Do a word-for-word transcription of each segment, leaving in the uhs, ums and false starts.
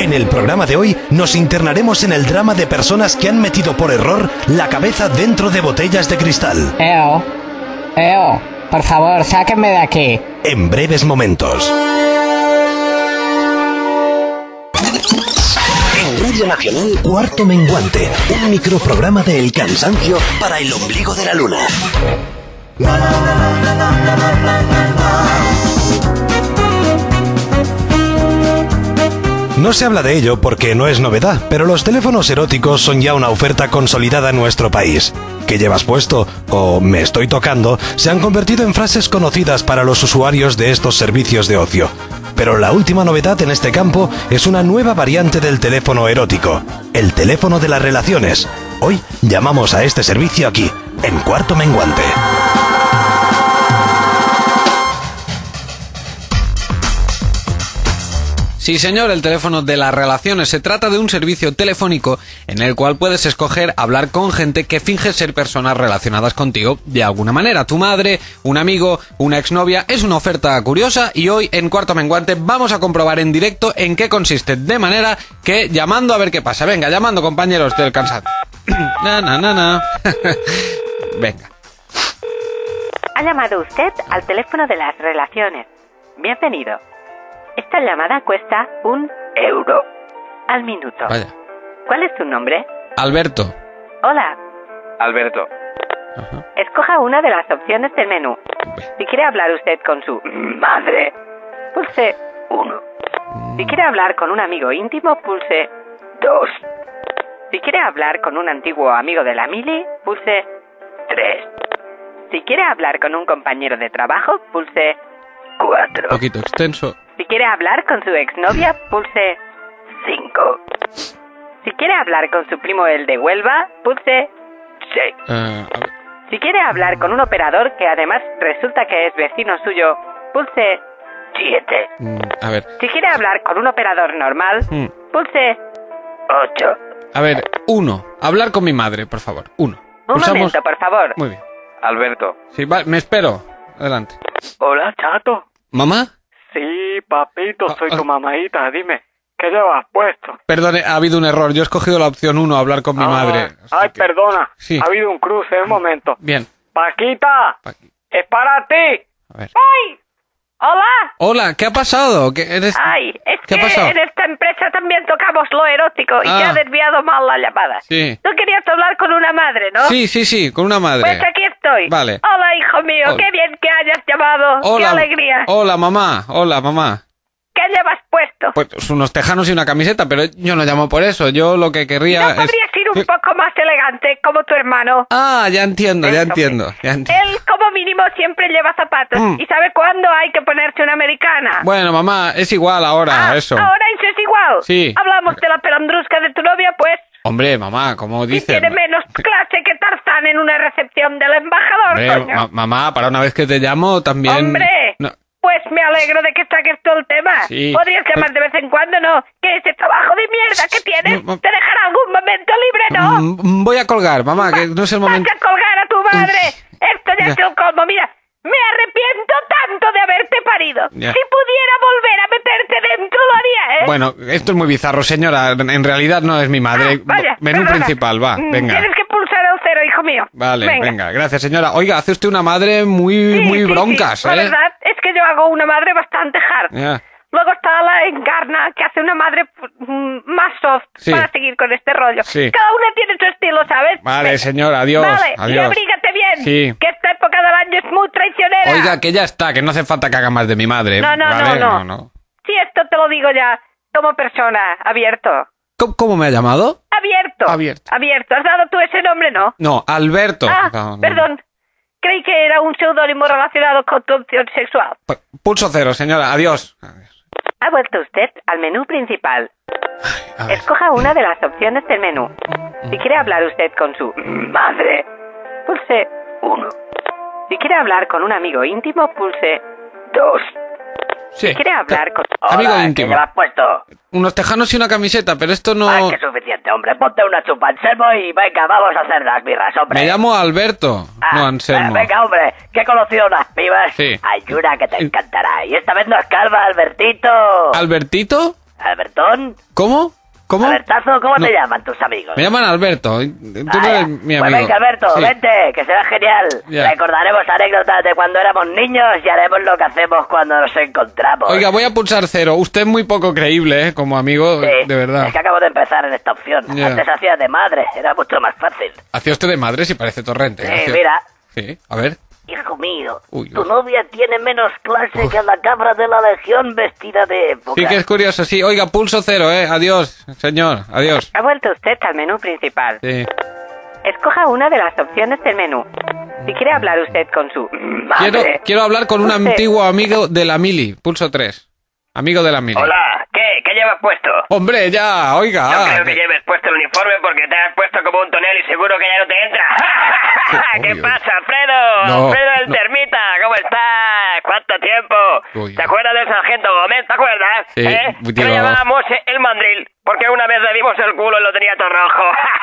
En el programa de hoy nos internaremos en el drama de personas que han metido por error la cabeza dentro de botellas de cristal. Eo, Eo, por favor, sáquenme de aquí. En breves momentos. En Radio Nacional, Cuarto Menguante, un microprograma de El Cansancio para el ombligo de la luna. No se habla de ello porque no es novedad, pero los teléfonos eróticos son ya una oferta consolidada en nuestro país. ¿Qué llevas puesto? O me estoy tocando, se han convertido en frases conocidas para los usuarios de estos servicios de ocio. Pero la última novedad en este campo es una nueva variante del teléfono erótico, el teléfono de las relaciones. Hoy llamamos a este servicio aquí, en Cuarto Menguante. Sí, señor, el teléfono de las relaciones. Se trata de un servicio telefónico en el cual puedes escoger hablar con gente que finge ser personas relacionadas contigo de alguna manera. Tu madre, un amigo, una exnovia. Es una oferta curiosa y hoy en Cuarto Menguante vamos a comprobar en directo en qué consiste. De manera que llamando a ver qué pasa. Venga, llamando, compañeros del cansancio. na, na, na, na. Venga. Ha llamado usted al teléfono de las relaciones. Bienvenido. Esta llamada cuesta un euro al minuto. Vaya. ¿Cuál es tu nombre? Alberto. Hola. Alberto. Ajá. Escoja una de las opciones del menú. Si quiere hablar usted con su madre, pulse uno. Si quiere hablar con un amigo íntimo, pulse dos. Si quiere hablar con un antiguo amigo de la mili, pulse tres. Si quiere hablar con un compañero de trabajo, pulse cuatro. Un poquito extenso. Si quiere hablar con su exnovia, pulse cinco. Si quiere hablar con su primo el de Huelva, pulse seis. Uh, a ver. Si quiere hablar con un operador que además resulta que es vecino suyo, pulse siete. Mm, a ver. Si quiere hablar con un operador normal, Mm. pulse ocho. A ver, uno. Hablar con mi madre, por favor. Uno. Un Pulsamos... momento, por favor. Muy bien. Alberto. Sí, va, me espero. Adelante. Hola, chato. ¿Mamá? Sí, papito, soy Ah, tu ah. mamadita. Dime, ¿qué llevas puesto? Perdone, ha habido un error. Yo he escogido la opción uno, hablar con mi Ah, madre. Así Ay, que- perdona. Sí. Ha habido un cruce, un momento. Bien. Paquita, Paqui- es para ti. A ver. ¡Ay! ¡Hola! Hola, ¿qué ha pasado? ¿Qué eres... Ay, es ¿Qué ha que pasado? en esta empresa también tocamos lo erótico y Ah. te ha desviado mal la llamada. Sí. Tú querías hablar con una madre, ¿no? Sí, sí, sí, con una madre. Pues aquí estoy. Vale. Hola, hijo mío, Hola. qué bien que hayas llamado. Hola. Qué alegría. Hola, mamá. Hola, mamá. ¿Qué llevas puesto? Pues unos tejanos y una camiseta, pero yo no llamo por eso. Yo lo que querría ¿No es... podrías ir un Sí. poco más elegante como tu hermano? Ah, ya entiendo, ya Eso, entiendo. Ya entiendo. Él como mínimo siempre lleva zapatos Mm. y sabe cuándo hay que ponerse una americana. Bueno, mamá, es igual ahora, Ah, eso. ahora eso es igual. Sí. Hablamos de la pelandrusca de tu novia, pues. Hombre, mamá, como Y dice... tiene menos clase que Tarzán en una recepción del embajador, Hombre, coño. ma- mamá, para una vez que te llamo también... ¡Hombre! No. Pues me alegro de que saques todo el tema. Sí. Podrías llamar de vez en cuando, ¿no? Que ese trabajo de mierda que tienes No, no. te dejará algún momento libre, ¿no? Mm, Voy a colgar, mamá, que no es el momento... Vas a colgar a tu madre. Esto ya Ya. es un colmo. Mira, me arrepiento tanto de haberte parido. Ya. Si pudiera volver a meterte dentro, lo haría, ¿eh? Bueno, esto es muy bizarro, señora. En realidad no es mi madre. Ah, vaya, Menú perdona. principal, va, Mm, venga. Tienes que pulsar el cero, hijo mío. Vale, venga. gracias, señora. Oiga, hace usted una madre muy, Sí, muy sí, broncas, sí. ¿eh? La verdad es que yo hago una madre bastante hard. Ya. Luego está la Encarna, que hace una madre mm, más soft Sí. para seguir con este rollo. Sí. Cada una tiene su estilo, ¿sabes? Vale, Venga. señora, adiós. Vale, y adiós. abrígate bien, Sí. que esta época del año es muy traicionera. Oiga, que ya está, que no hace falta que haga más de mi madre. No, no, ¿vale? no, no. Sí, esto te lo digo ya como persona, abierto. ¿Cómo, cómo me ha llamado? Abierto. Abierto. Abierto. ¿Has dado tú ese nombre, no? No, Alberto. Ah, No, no. perdón. Creí que era un seudónimo relacionado con tu opción sexual. Pu- Pulso cero, señora, adiós. Adiós. Ha vuelto usted al menú principal. A ver. Escoja una de las opciones del menú. Si quiere hablar usted con su madre, pulse uno. Si quiere hablar con un amigo íntimo, pulse dos. Sí. Si quiere hablar con... Amigo Hola, íntimo. ¿qué llevas puesto? Unos tejanos y una camiseta, pero esto no... Ah, que suficiente, hombre. Ponte una chupa, Anselmo, y venga, vamos a hacer las birras, hombre. Me llamo Alberto, Ah, no Anselmo. eh, venga, hombre, que he conocido unas pibas. Sí. Hay una que te encantará. Y esta vez no es calva, Albertito. ¿Albertito? ¿Albertón? ¿Cómo? ¿Cómo? ¿Albertazo? ¿Cómo No. te llaman tus amigos? Me llaman Alberto. Tú no Ah, eres ya. mi Pues amigo. venga, Alberto, Sí. vente, que será genial. Ya. Recordaremos anécdotas de cuando éramos niños y haremos lo que hacemos cuando nos encontramos. Oiga, voy a pulsar cero. Usted es muy poco creíble, ¿eh? Como amigo, Sí, de verdad. es que acabo de empezar en esta opción. Ya. Antes hacía de madre, era mucho más fácil. Hacía usted de madre si parece Torrente. Sí, Hacía- mira, Sí, a ver. hijo mío, Uy, tu uy. novia tiene menos clase que la cabra de la legión vestida de época. Sí que es curioso, sí. Oiga, pulso cero, ¿eh? Adiós, señor. Adiós. Ha vuelto usted al menú principal. Sí. Escoja una de las opciones del menú. Si quiere hablar usted con su Quiero, madre, quiero hablar con un Usted. antiguo amigo de la Mili. Pulso tres. Amigo de la Mili. Hola, ¿qué? ¿Qué llevas puesto? Hombre, ya, oiga. No creo que lleves puesto el uniforme porque te has puesto como un tonel y seguro que ya no te entra. ¿Qué Uy, uy. pasa, Alfredo? No, Alfredo el no. termita, ¿cómo estás? ¿Cuánto tiempo? Uy. ¿Te acuerdas del sargento Gómez? ¿Te acuerdas? Sí, ¿Eh? muy Que lo tío. llamábamos el mandril, porque una vez le dimos el culo y lo tenía todo rojo.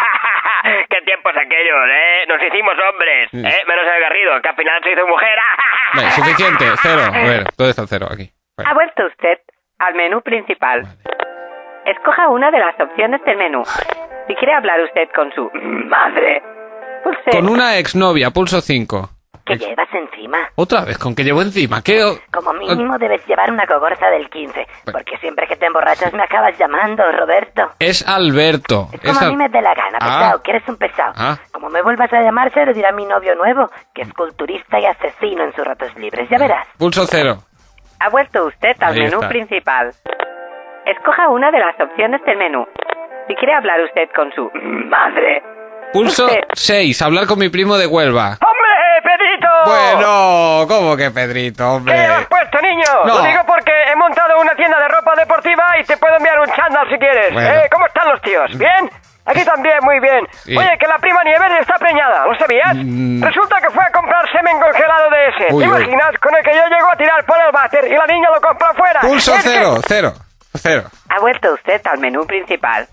¿Qué tiempos aquellos, eh? Nos hicimos hombres, Sí. ¿eh? Menos el Garrido, que al final se hizo mujer. Vale, suficiente, cero. A ver, ¿dónde está el cero? Aquí. Vale. ha vuelto usted al menú principal. Escoja una de las opciones del menú. Si quiere hablar usted con su madre, pulse. Con una exnovia, pulso cinco. ¿Qué llevas encima? Otra vez, ¿con qué llevo encima? ¿Qué? o- Como mínimo debes llevar una cogorza del quince, porque siempre que te emborrachas me acabas llamando, Roberto. Es Alberto. Es como Es a Al- mí me dé la gana, Ah. pesado, que eres un pesado. Ah. Como me vuelvas a llamar, se lo dirá mi novio nuevo, que es culturista y asesino en sus ratos libres, ya verás. Pulso cero. Ha vuelto usted al Ahí menú está. principal. Escoja una de las opciones del menú. Si quiere hablar usted con su madre, Pulso Usted. seis. Hablar con mi primo de Huelva. ¡Hombre, Pedrito! Bueno, ¿cómo que Pedrito, ¿Qué hombre? llevas puesto, niño? No. Lo digo porque he montado una tienda de ropa deportiva y te puedo enviar un chándal si quieres. Bueno. ¿Eh? ¿Cómo están los tíos? ¿Bien? Aquí también, muy bien. Sí. Oye, que la prima Nieves está preñada, ¿lo sabías? Mm. Resulta que fue a comprar semen congelado de ese. Uy, ¿Te uy. imaginas? Con el que yo llego a tirar por el váter y la niña lo compra fuera. Pulso Es que- cero, cero, cero. ha vuelto usted al menú principal.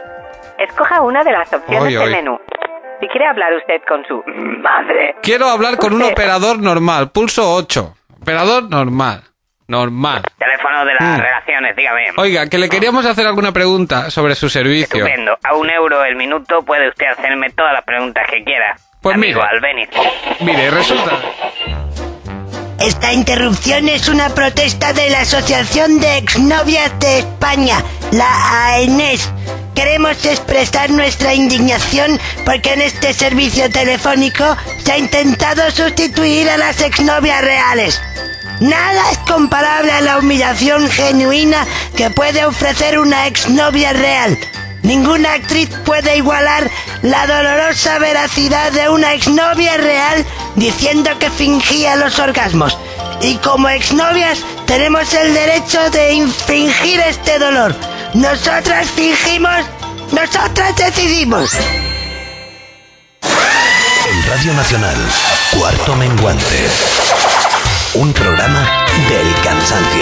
Escoja una de las opciones Oy, del oy. menú. Si quiere hablar usted con su madre, Quiero hablar con un Usted. operador normal. Pulso ocho. Operador normal. Normal. Teléfono de las relaciones, dígame. Oiga, que le queríamos hacer alguna pregunta sobre su servicio. A un euro el minuto puede usted hacerme todas las preguntas que quiera. Pues mire. Albéniz. Mire, resulta... Esta interrupción es una protesta de la Asociación de Exnovias de España, la A E N E S. Queremos expresar nuestra indignación porque en este servicio telefónico se ha intentado sustituir a las exnovias reales. Nada es comparable a la humillación genuina que puede ofrecer una exnovia real. Ninguna actriz puede igualar la dolorosa veracidad de una exnovia real diciendo que fingía los orgasmos. Y como exnovias tenemos el derecho de infringir este dolor. Nosotras fingimos, nosotras decidimos. En Radio Nacional, Cuarto Menguante. Un programa del cansancio.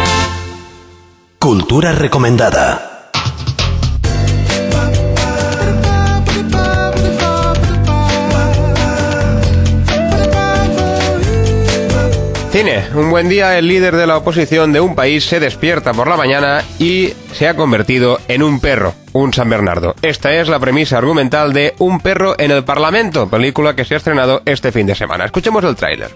Cultura recomendada. Cine. Un buen día el líder de la oposición de un país se despierta por la mañana y se ha convertido en un perro, un San Bernardo. Esta es la premisa argumental de Un perro en el Parlamento, película que se ha estrenado este fin de semana. Escuchemos el tráiler.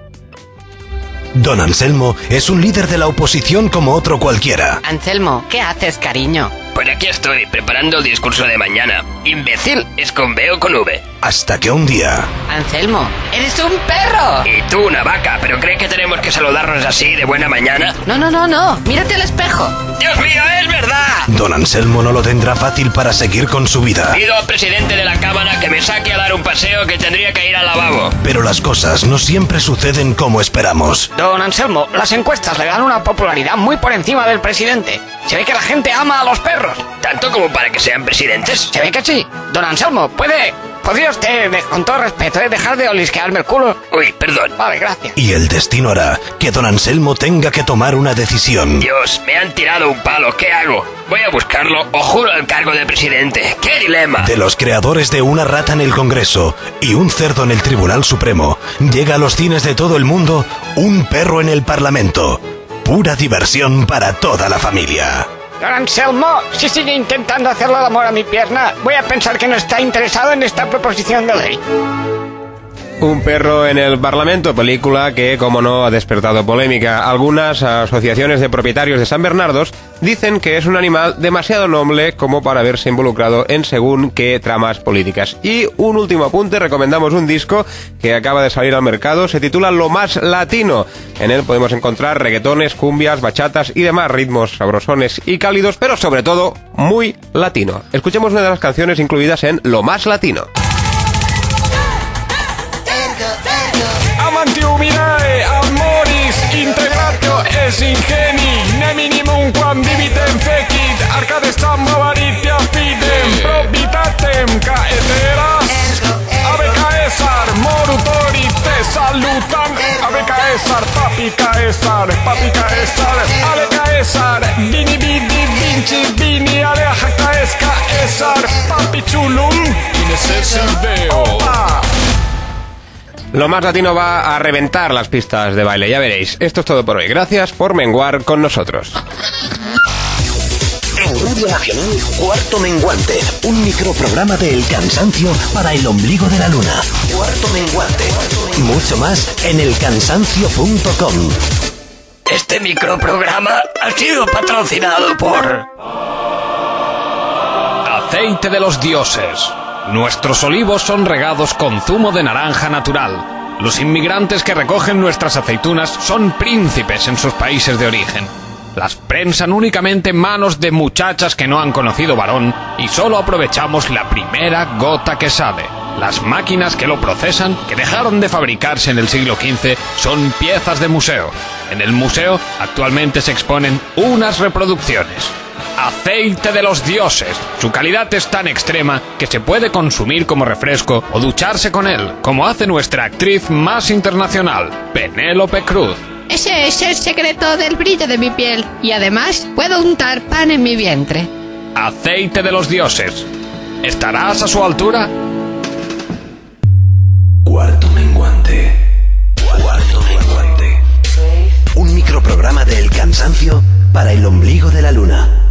Don Anselmo es un líder de la oposición como otro cualquiera. Anselmo, ¿qué haces, cariño? Pues aquí estoy, preparando el discurso de mañana. Imbécil, es con B o con V. Hasta que un día... Anselmo, eres un perro. Y tú una vaca, ¿pero crees que tenemos que saludarnos así de buena mañana? No, no, no, no, mírate al espejo. ¡Dios mío, es verdad! Don Anselmo no lo tendrá fácil para seguir con su vida. Pido al presidente de la Cámara que me saque a dar un paseo, que tendría que ir al lavabo. Pero las cosas no siempre suceden como esperamos. Don Anselmo, las encuestas le dan una popularidad muy por encima del presidente. Se ve que la gente ama a los perros. ¿Tanto como para que sean presidentes? Se ve que sí. Don Anselmo, ¿puede... ¿Podría usted, de- con todo respeto, eh, dejar de olisquearme el culo? Uy, perdón. Vale, gracias. Y el destino hará que don Anselmo tenga que tomar una decisión. Dios, me han tirado un palo, ¿qué hago? ¿Voy a buscarlo o juro el cargo de presidente? ¡Qué dilema! De los creadores de Una rata en el Congreso y un cerdo en el Tribunal Supremo, llega a los cines de todo el mundo Un perro en el Parlamento. Pura diversión para toda la familia. Don Anselmo, si sigue intentando hacerle el amor a mi pierna, voy a pensar que no está interesado en esta proposición de ley. Un perro en el Parlamento, película que, como no, ha despertado polémica. Algunas asociaciones de propietarios de San Bernardos dicen que es un animal demasiado noble como para verse involucrado en según qué tramas políticas. Y un último apunte, recomendamos un disco que acaba de salir al mercado, se titula Lo Más Latino. En él podemos encontrar reggaetones, cumbias, bachatas y demás ritmos sabrosones y cálidos, pero sobre todo muy latino. Escuchemos una de las canciones incluidas en Lo Más Latino. Amanti umiliae, amoris, integratio es ingeni, ne minimum quam divitem fecit, arcades tam avaritia fidem, probitatem caeteras, ave Caesar, morutori te salutan, ave Caesar, papi Caesar, papi Caesar, ale Caesar, vini vidi vinci vini, ale jactaes Caesar, papi chulum, inese silveo. Opa. Lo Más Latino va a reventar las pistas de baile, ya veréis. Esto es todo por hoy. Gracias por menguar con nosotros. En Radio Nacional, Cuarto Menguante, un microprograma de El Cansancio para el ombligo de la luna. Cuarto Menguante. Mucho más en el cansancio punto com. Este microprograma ha sido patrocinado por... Aceite de los dioses. Nuestros olivos son regados con zumo de naranja natural. Los inmigrantes que recogen nuestras aceitunas son príncipes en sus países de origen. Las prensan únicamente en manos de muchachas que no han conocido varón y solo aprovechamos la primera gota que sale. Las máquinas que lo procesan, que dejaron de fabricarse en el siglo quince, son piezas de museo. En el museo actualmente se exponen unas reproducciones. Aceite de los dioses. Su calidad es tan extrema que se puede consumir como refresco o ducharse con él, como hace nuestra actriz más internacional, Penélope Cruz. Ese es el secreto del brillo de mi piel. Y además, puedo untar pan en mi vientre. Aceite de los dioses. ¿Estarás a su altura? Cuarto Menguante. Cuarto Menguante. Un microprograma de El Cansancio para el ombligo de la luna.